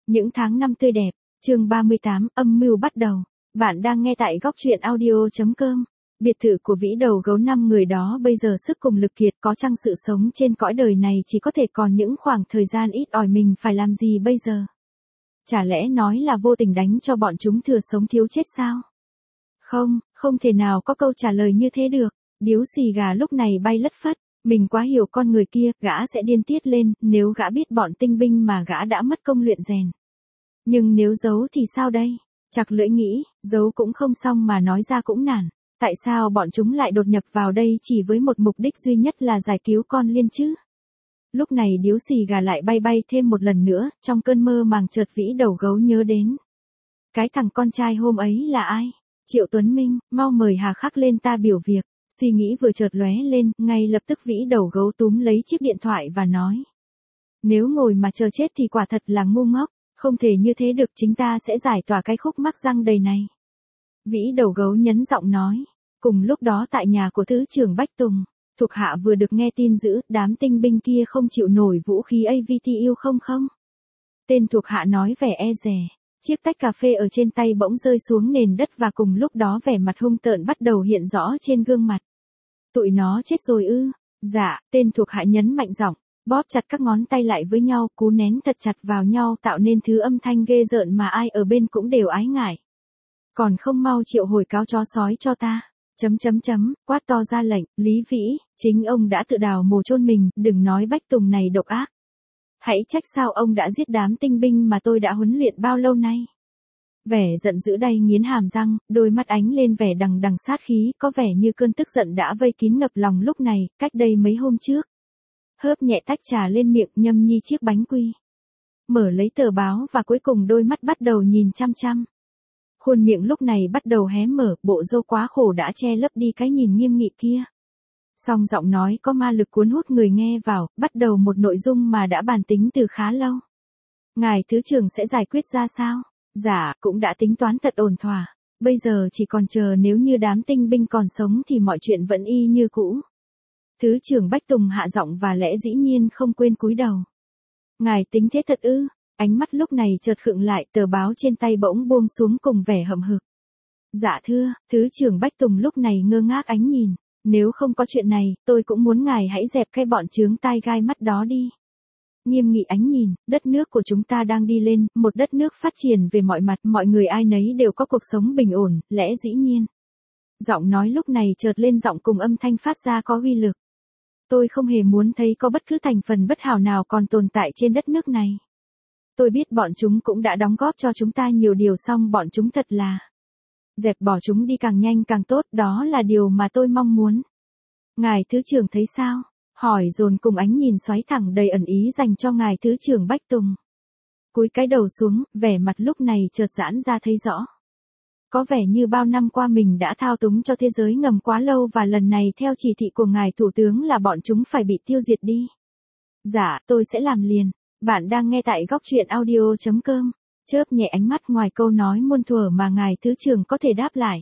Những tháng năm tươi đẹp, chương 38, âm mưu bắt đầu. Bạn đang nghe tại góc truyện audio.com. Biệt thự của Vĩ Đầu Gấu 5 người đó bây giờ sức cùng lực kiệt, có chăng sự sống trên cõi đời này chỉ có thể còn những khoảng thời gian ít ỏi, mình phải làm gì bây giờ? Chả lẽ nói là vô tình đánh cho bọn chúng thừa sống thiếu chết sao? Không thể nào có câu trả lời như thế được. Điếu xì gà lúc này bay lất phất. Mình quá hiểu con người kia, gã sẽ điên tiết lên, nếu gã biết bọn tinh binh mà gã đã mất công luyện rèn. Nhưng nếu giấu thì sao đây? Chặt lưỡi nghĩ, giấu cũng không xong mà nói ra cũng nản. Tại sao bọn chúng lại đột nhập vào đây chỉ với một mục đích duy nhất là giải cứu con Liên chứ? Lúc này điếu xì gà lại bay thêm một lần nữa, trong cơn mơ màng chợt Vĩ Đầu Gấu nhớ đến. Cái thằng con trai hôm ấy là ai? Triệu Tuấn Minh, mau mời Hà Khắc lên ta biểu việc. Suy nghĩ vừa chợt lóe lên, ngay lập tức Vĩ Đầu Gấu túm lấy chiếc điện thoại và nói. Nếu ngồi mà chờ chết thì quả thật là ngu ngốc, không thể như thế được, chính ta sẽ giải tỏa cái khúc mắc răng đầy này. Vĩ Đầu Gấu nhấn giọng nói. Cùng lúc đó tại nhà của Thứ trưởng Bách Tùng, thuộc hạ vừa được nghe tin dữ, đám tinh binh kia không chịu nổi vũ khí AVTU không. Tên thuộc hạ nói vẻ e dè. Chiếc tách cà phê ở trên tay bỗng rơi xuống nền đất và cùng lúc đó vẻ mặt hung tợn bắt đầu hiện rõ trên gương mặt. Tụi nó chết rồi ư? Dạ, tên thuộc hạ nhấn mạnh giọng, bóp chặt các ngón tay lại với nhau, cú nén thật chặt vào nhau tạo nên thứ âm thanh ghê rợn mà ai ở bên cũng đều ái ngại. Còn không mau triệu hồi cáo chó sói cho ta. Quát to ra lệnh, Lý Vĩ, chính ông đã tự đào mồ chôn mình, đừng nói Bách Tùng này độc ác. Hãy trách sao ông đã giết đám tinh binh mà tôi đã huấn luyện bao lâu nay. Vẻ giận dữ đay nghiến hàm răng, đôi mắt ánh lên vẻ đằng đằng sát khí, có vẻ như cơn tức giận đã vây kín ngập lòng lúc này, cách đây mấy hôm trước. Hớp nhẹ tách trà lên miệng, nhâm nhi chiếc bánh quy. Mở lấy tờ báo và cuối cùng đôi mắt bắt đầu nhìn chăm chăm. Khuôn miệng lúc này bắt đầu hé mở, bộ râu quá khổ đã che lấp đi cái nhìn nghiêm nghị kia. Song giọng nói có ma lực cuốn hút người nghe vào, bắt đầu một nội dung mà đã bàn tính từ khá lâu. Ngài Thứ trưởng sẽ giải quyết ra sao? Dạ, cũng đã tính toán thật ổn thỏa. Bây giờ chỉ còn chờ, nếu như đám tinh binh còn sống thì mọi chuyện vẫn y như cũ. Thứ trưởng Bách Tùng hạ giọng và lẽ dĩ nhiên không quên cúi đầu. Ngài tính thế thật ư? Ánh mắt lúc này chợt khựng lại, tờ báo trên tay bỗng buông xuống cùng vẻ hậm hực. Dạ thưa, Thứ trưởng Bách Tùng lúc này ngơ ngác ánh nhìn. Nếu không có chuyện này, tôi cũng muốn ngài hãy dẹp cái bọn chướng tai gai mắt đó đi. Nghiêm nghị ánh nhìn, đất nước của chúng ta đang đi lên, một đất nước phát triển về mọi mặt, mọi người ai nấy đều có cuộc sống bình ổn, lẽ dĩ nhiên. Giọng nói lúc này chợt lên giọng cùng âm thanh phát ra có uy lực. Tôi không hề muốn thấy có bất cứ thành phần bất hảo nào còn tồn tại trên đất nước này. Tôi biết bọn chúng cũng đã đóng góp cho chúng ta nhiều điều, song bọn chúng thật là dẹp bỏ chúng đi càng nhanh càng tốt, đó là điều mà tôi mong muốn. Ngài Thứ trưởng thấy sao? Hỏi dồn cùng ánh nhìn xoáy thẳng đầy ẩn ý dành cho ngài Thứ trưởng Bách Tùng. Cúi cái đầu xuống, vẻ mặt lúc này chợt giãn ra thấy rõ. Có vẻ như bao năm qua mình đã thao túng cho thế giới ngầm quá lâu và lần này theo chỉ thị của ngài Thủ tướng là bọn chúng phải bị tiêu diệt đi. Dạ, tôi sẽ làm liền. Bạn đang nghe tại góc truyện audio.com. Chớp nhẹ ánh mắt ngoài câu nói muôn thuở mà ngài Thứ trưởng có thể đáp lại.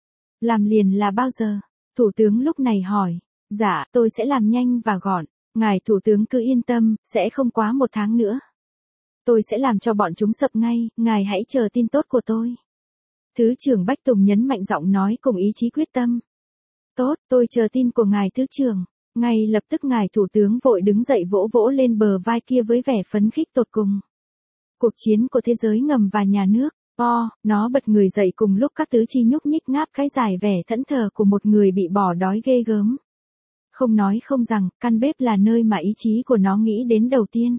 Làm liền là bao giờ? Thủ tướng lúc này hỏi. Dạ, tôi sẽ làm nhanh và gọn. Ngài Thủ tướng cứ yên tâm, sẽ không quá 1 tháng nữa. Tôi sẽ làm cho bọn chúng sập ngay, ngài hãy chờ tin tốt của tôi. Thứ trưởng Bách Tùng nhấn mạnh giọng nói cùng ý chí quyết tâm. Tốt, tôi chờ tin của ngài Thứ trưởng. Ngay lập tức ngài Thủ tướng vội đứng dậy vỗ lên bờ vai kia với vẻ phấn khích tột cùng. Cuộc chiến của thế giới ngầm và nhà nước. Nó bật người dậy cùng lúc các tứ chi nhúc nhích ngáp cái dài vẻ thẫn thờ của một người bị bỏ đói ghê gớm. Không nói không rằng, căn bếp là nơi mà ý chí của nó nghĩ đến đầu tiên.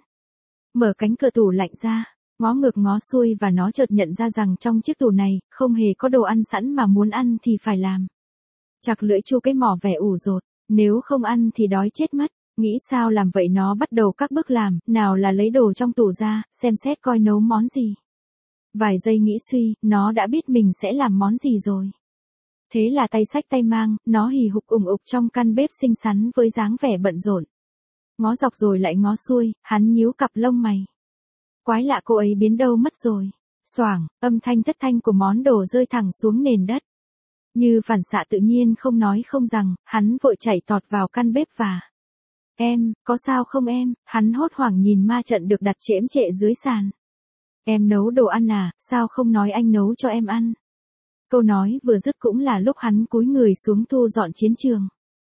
Mở cánh cửa tủ lạnh ra, ngó ngược ngó xuôi và nó chợt nhận ra rằng trong chiếc tủ này, không hề có đồ ăn sẵn mà muốn ăn thì phải làm. Chặt lưỡi chu cái mỏ vẻ ủ rột, nếu không ăn thì đói chết mất. Nghĩ sao làm vậy nó bắt đầu các bước làm, nào là lấy đồ trong tủ ra, xem xét coi nấu món gì. Vài giây nghĩ suy, nó đã biết mình sẽ làm món gì rồi. Thế là tay xách tay mang, nó hì hục ủng ục trong căn bếp xinh xắn với dáng vẻ bận rộn. Ngó dọc rồi lại ngó xuôi, hắn nhíu cặp lông mày. Quái lạ, cô ấy biến đâu mất rồi. Xoảng, âm thanh thất thanh của món đồ rơi thẳng xuống nền đất. Như phản xạ tự nhiên không nói không rằng, hắn vội chạy tọt vào căn bếp và... Em, có sao không em? Hắn hốt hoảng nhìn ma trận được đặt chễm trệ dưới sàn. Em nấu đồ ăn à, sao không nói anh nấu cho em ăn? Câu nói vừa dứt cũng là lúc hắn cúi người xuống thu dọn chiến trường.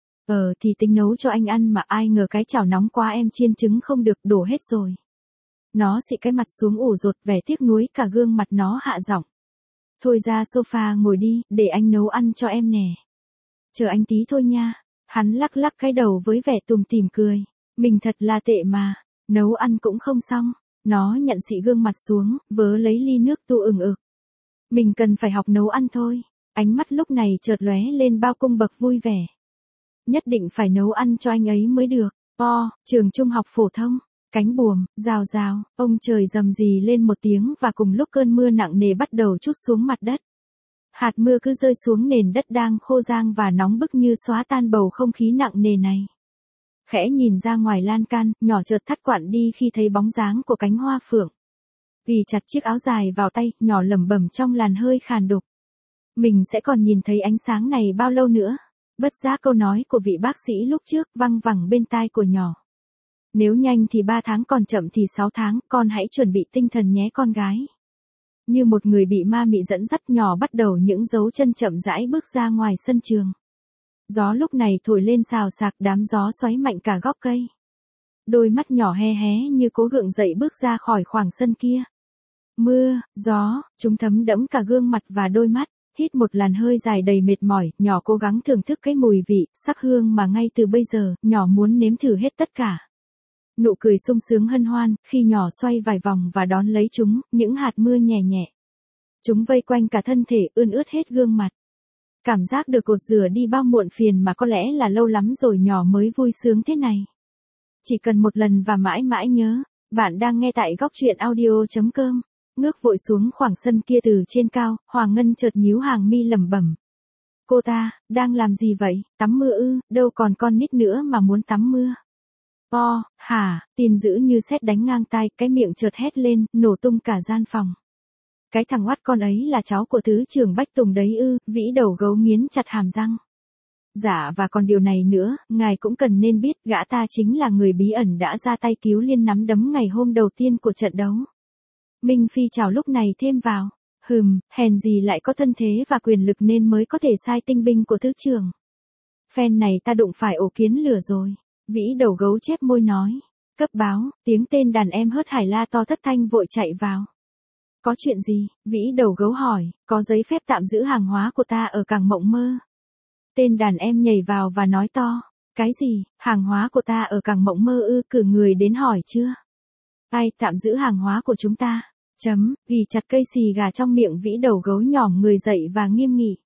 Thì tính nấu cho anh ăn mà ai ngờ cái chảo nóng quá em chiên trứng không được, đổ hết rồi. Nó xị cái mặt xuống ủ rột, vẻ tiếc nuối cả gương mặt nó hạ giọng. Thôi ra sofa ngồi đi, để anh nấu ăn cho em nè. Chờ anh tí thôi nha. Hắn lắc lắc cái đầu với vẻ tủm tỉm cười. Mình thật là tệ mà, nấu ăn cũng không xong. Nó nhận xị gương mặt xuống, vớ lấy ly nước tu ừng ực. Mình cần phải học nấu ăn thôi. Ánh mắt lúc này chợt lóe lên bao cung bậc vui vẻ. Nhất định phải nấu ăn cho anh ấy mới được. Trường trung học phổ thông. Cánh buồm, rào rào, ông trời rầm rì lên một tiếng và cùng lúc cơn mưa nặng nề bắt đầu trút xuống mặt đất. Hạt mưa cứ rơi xuống nền đất đang khô rang và nóng bức như xóa tan bầu không khí nặng nề này. Khẽ nhìn ra ngoài lan can, nhỏ chợt thắt quặn đi khi thấy bóng dáng của cánh hoa phượng. Ghi chặt chiếc áo dài vào tay, nhỏ lẩm bẩm trong làn hơi khàn đục. Mình sẽ còn nhìn thấy ánh sáng này bao lâu nữa? Bất giác câu nói của vị bác sĩ lúc trước văng vẳng bên tai của nhỏ. Nếu nhanh thì 3 tháng, còn chậm thì 6 tháng, con hãy chuẩn bị tinh thần nhé con gái. Như một người bị ma mị dẫn dắt, nhỏ bắt đầu những dấu chân chậm rãi bước ra ngoài sân trường. Gió lúc này thổi lên xào xạc, đám gió xoáy mạnh cả gốc cây. Đôi mắt nhỏ hé hé như cố gượng dậy bước ra khỏi khoảng sân kia. Mưa, gió, chúng thấm đẫm cả gương mặt và đôi mắt. Hít một làn hơi dài đầy mệt mỏi, nhỏ cố gắng thưởng thức cái mùi vị, sắc hương mà ngay từ bây giờ, nhỏ muốn nếm thử hết tất cả. Nụ cười sung sướng hân hoan, khi nhỏ xoay vài vòng và đón lấy chúng, những hạt mưa nhẹ nhẹ. Chúng vây quanh cả thân thể, ươn ướt hết gương mặt. Cảm giác được cột rửa đi bao muộn phiền mà có lẽ là lâu lắm rồi nhỏ mới vui sướng thế này. Chỉ cần một lần và mãi mãi nhớ. Bạn đang nghe tại góc truyện audio.com. Ngước vội xuống khoảng sân kia từ trên cao, Hoàng Ngân chợt nhíu hàng mi lẩm bẩm. Cô ta, đang làm gì vậy? Tắm mưa ư? Đâu còn con nít nữa mà muốn tắm mưa. Tin dữ như sét đánh ngang tai, cái miệng chợt hét lên, nổ tung cả gian phòng. Cái thằng oắt con ấy là cháu của thứ trưởng Bách Tùng đấy ư? Vĩ đầu gấu nghiến chặt hàm răng. Dạ, và còn điều này nữa, ngài cũng cần nên biết, gã ta chính là người bí ẩn đã ra tay cứu Liên nắm đấm ngày hôm đầu tiên của trận đấu. Minh Phi chào lúc này thêm vào. Hèn gì lại có thân thế và quyền lực nên mới có thể sai tinh binh của thứ trưởng. Phen này ta đụng phải ổ kiến lửa rồi. Vĩ đầu gấu chép môi nói. Cấp báo, tiếng tên đàn em hớt hải la to thất thanh vội chạy vào. Có chuyện gì? Vĩ đầu gấu hỏi. Có giấy phép tạm giữ hàng hóa của ta ở cảng Mộng Mơ. Tên đàn em nhảy vào và nói to. Cái gì? Hàng hóa của ta ở cảng Mộng Mơ ư? Cử người đến hỏi chưa? Ai tạm giữ hàng hóa của chúng ta? Ghi chặt cây xì gà trong miệng vĩ đầu gấu nhỏm người dậy và nghiêm nghị.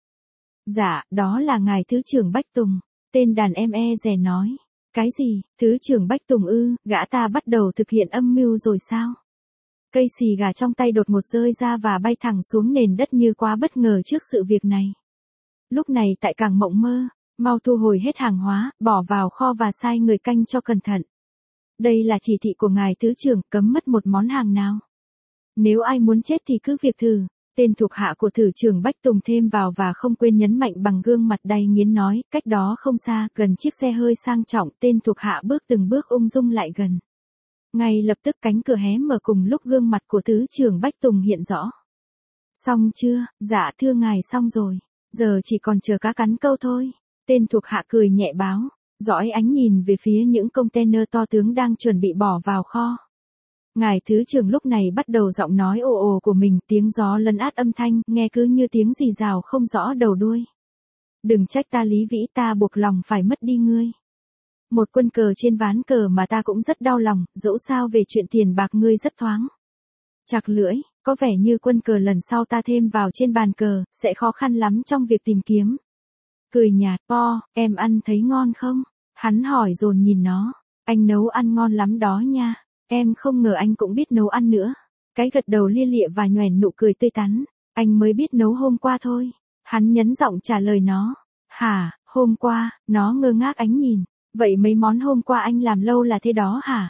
Dạ, đó là ngài thứ trưởng Bách Tùng. Tên đàn em dè nói. Cái gì? Thứ trưởng Bách Tùng ư? Gã ta bắt đầu thực hiện âm mưu rồi sao? Cây xì gà trong tay đột ngột rơi ra và bay thẳng xuống nền đất như quá bất ngờ trước sự việc này. Lúc này tại cảng Mộng Mơ, mau thu hồi hết hàng hóa, bỏ vào kho và sai người canh cho cẩn thận. Đây là chỉ thị của ngài thứ trưởng, cấm mất một món hàng nào. Nếu ai muốn chết thì cứ việc thử. Tên thuộc hạ của thứ trưởng Bách Tùng thêm vào và không quên nhấn mạnh bằng gương mặt đầy nghiến nói, cách đó không xa, gần chiếc xe hơi sang trọng, tên thuộc hạ bước từng bước ung dung lại gần. Ngay lập tức cánh cửa hé mở cùng lúc gương mặt của thứ trưởng Bách Tùng hiện rõ. Xong chưa? Dạ thưa ngài xong rồi. Giờ chỉ còn chờ cá cắn câu thôi. Tên thuộc hạ cười nhẹ báo, dõi ánh nhìn về phía những container to tướng đang chuẩn bị bỏ vào kho. Ngài thứ trưởng lúc này bắt đầu giọng nói ồ ồ của mình, tiếng gió lấn át âm thanh, nghe cứ như tiếng rì rào không rõ đầu đuôi. Đừng trách ta Lý Vĩ, ta buộc lòng phải mất đi ngươi. Một quân cờ trên ván cờ mà ta cũng rất đau lòng, dẫu sao về chuyện tiền bạc ngươi rất thoáng. Chặt lưỡi, có vẻ như quân cờ lần sau ta thêm vào trên bàn cờ, sẽ khó khăn lắm trong việc tìm kiếm. Cười nhạt, em ăn thấy ngon không? Hắn hỏi dồn nhìn nó. Anh nấu ăn ngon lắm đó nha. Em không ngờ anh cũng biết nấu ăn nữa. Cái gật đầu lia lịa và nhoẻn nụ cười tươi tắn. Anh mới biết nấu hôm qua thôi. Hắn nhấn giọng trả lời nó. Hả, hôm qua? Nó ngơ ngác ánh nhìn. Vậy mấy món hôm qua anh làm lâu là thế đó hả?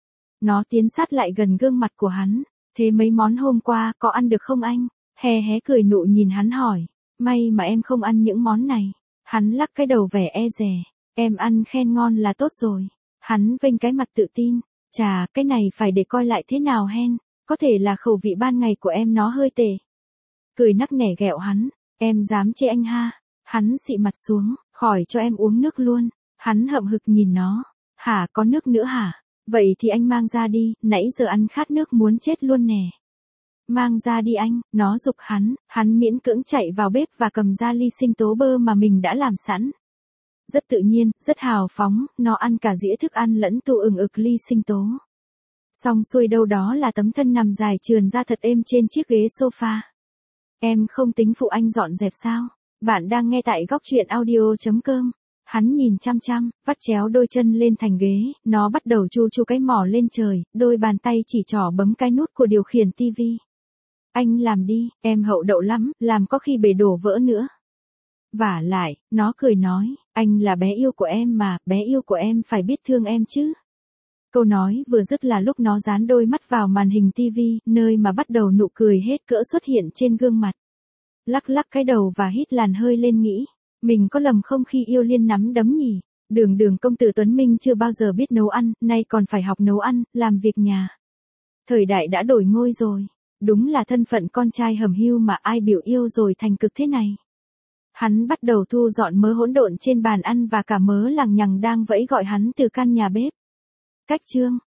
Nó tiến sát lại gần gương mặt của hắn. Thế mấy món hôm qua có ăn được không anh? Hé hé cười nụ nhìn hắn hỏi. May mà em không ăn những món này. Hắn lắc cái đầu vẻ dè. Em ăn khen ngon là tốt rồi. Hắn vênh cái mặt tự tin. Chà, cái này phải để coi lại thế nào hen. Có thể là khẩu vị ban ngày của em nó hơi tệ. Cười nắc nẻ ghẹo hắn, em dám chê anh ha. Hắn xị mặt xuống, khỏi cho em uống nước luôn. Hắn hậm hực nhìn nó, hả có nước nữa hả? Vậy thì anh mang ra đi, nãy giờ ăn khát nước muốn chết luôn nè. Mang ra đi anh, nó giục hắn miễn cưỡng chạy vào bếp và cầm ra ly sinh tố bơ mà mình đã làm sẵn. Rất tự nhiên, rất hào phóng, nó ăn cả dĩa thức ăn lẫn tu ừng ực ly sinh tố. Xong xuôi đâu đó là tấm thân nằm dài trườn ra thật êm trên chiếc ghế sofa. Em không tính phụ anh dọn dẹp sao? Bạn đang nghe tại góc truyện audio.com. Hắn nhìn chăm chăm, vắt chéo đôi chân lên thành ghế, nó bắt đầu chu chu cái mỏ lên trời, đôi bàn tay chỉ trỏ bấm cái nút của điều khiển tivi. Anh làm đi, em hậu đậu lắm, làm có khi bể đổ vỡ nữa. Vả lại, nó cười nói, anh là bé yêu của em mà, bé yêu của em phải biết thương em chứ. Câu nói vừa dứt là lúc nó dán đôi mắt vào màn hình tivi, nơi mà bắt đầu nụ cười hết cỡ xuất hiện trên gương mặt. Lắc lắc cái đầu và hít làn hơi lên nghĩ, mình có lầm không khi yêu Liên nắm đấm nhỉ? Đường công tử Tuấn Minh chưa bao giờ biết nấu ăn, nay còn phải học nấu ăn, làm việc nhà. Thời đại đã đổi ngôi rồi, đúng là thân phận con trai hầm hưu mà ai biểu yêu rồi thành cực thế này. Hắn bắt đầu thu dọn mớ hỗn độn trên bàn ăn và cả mớ lằng nhằng đang vẫy gọi hắn từ căn nhà bếp. Cách chương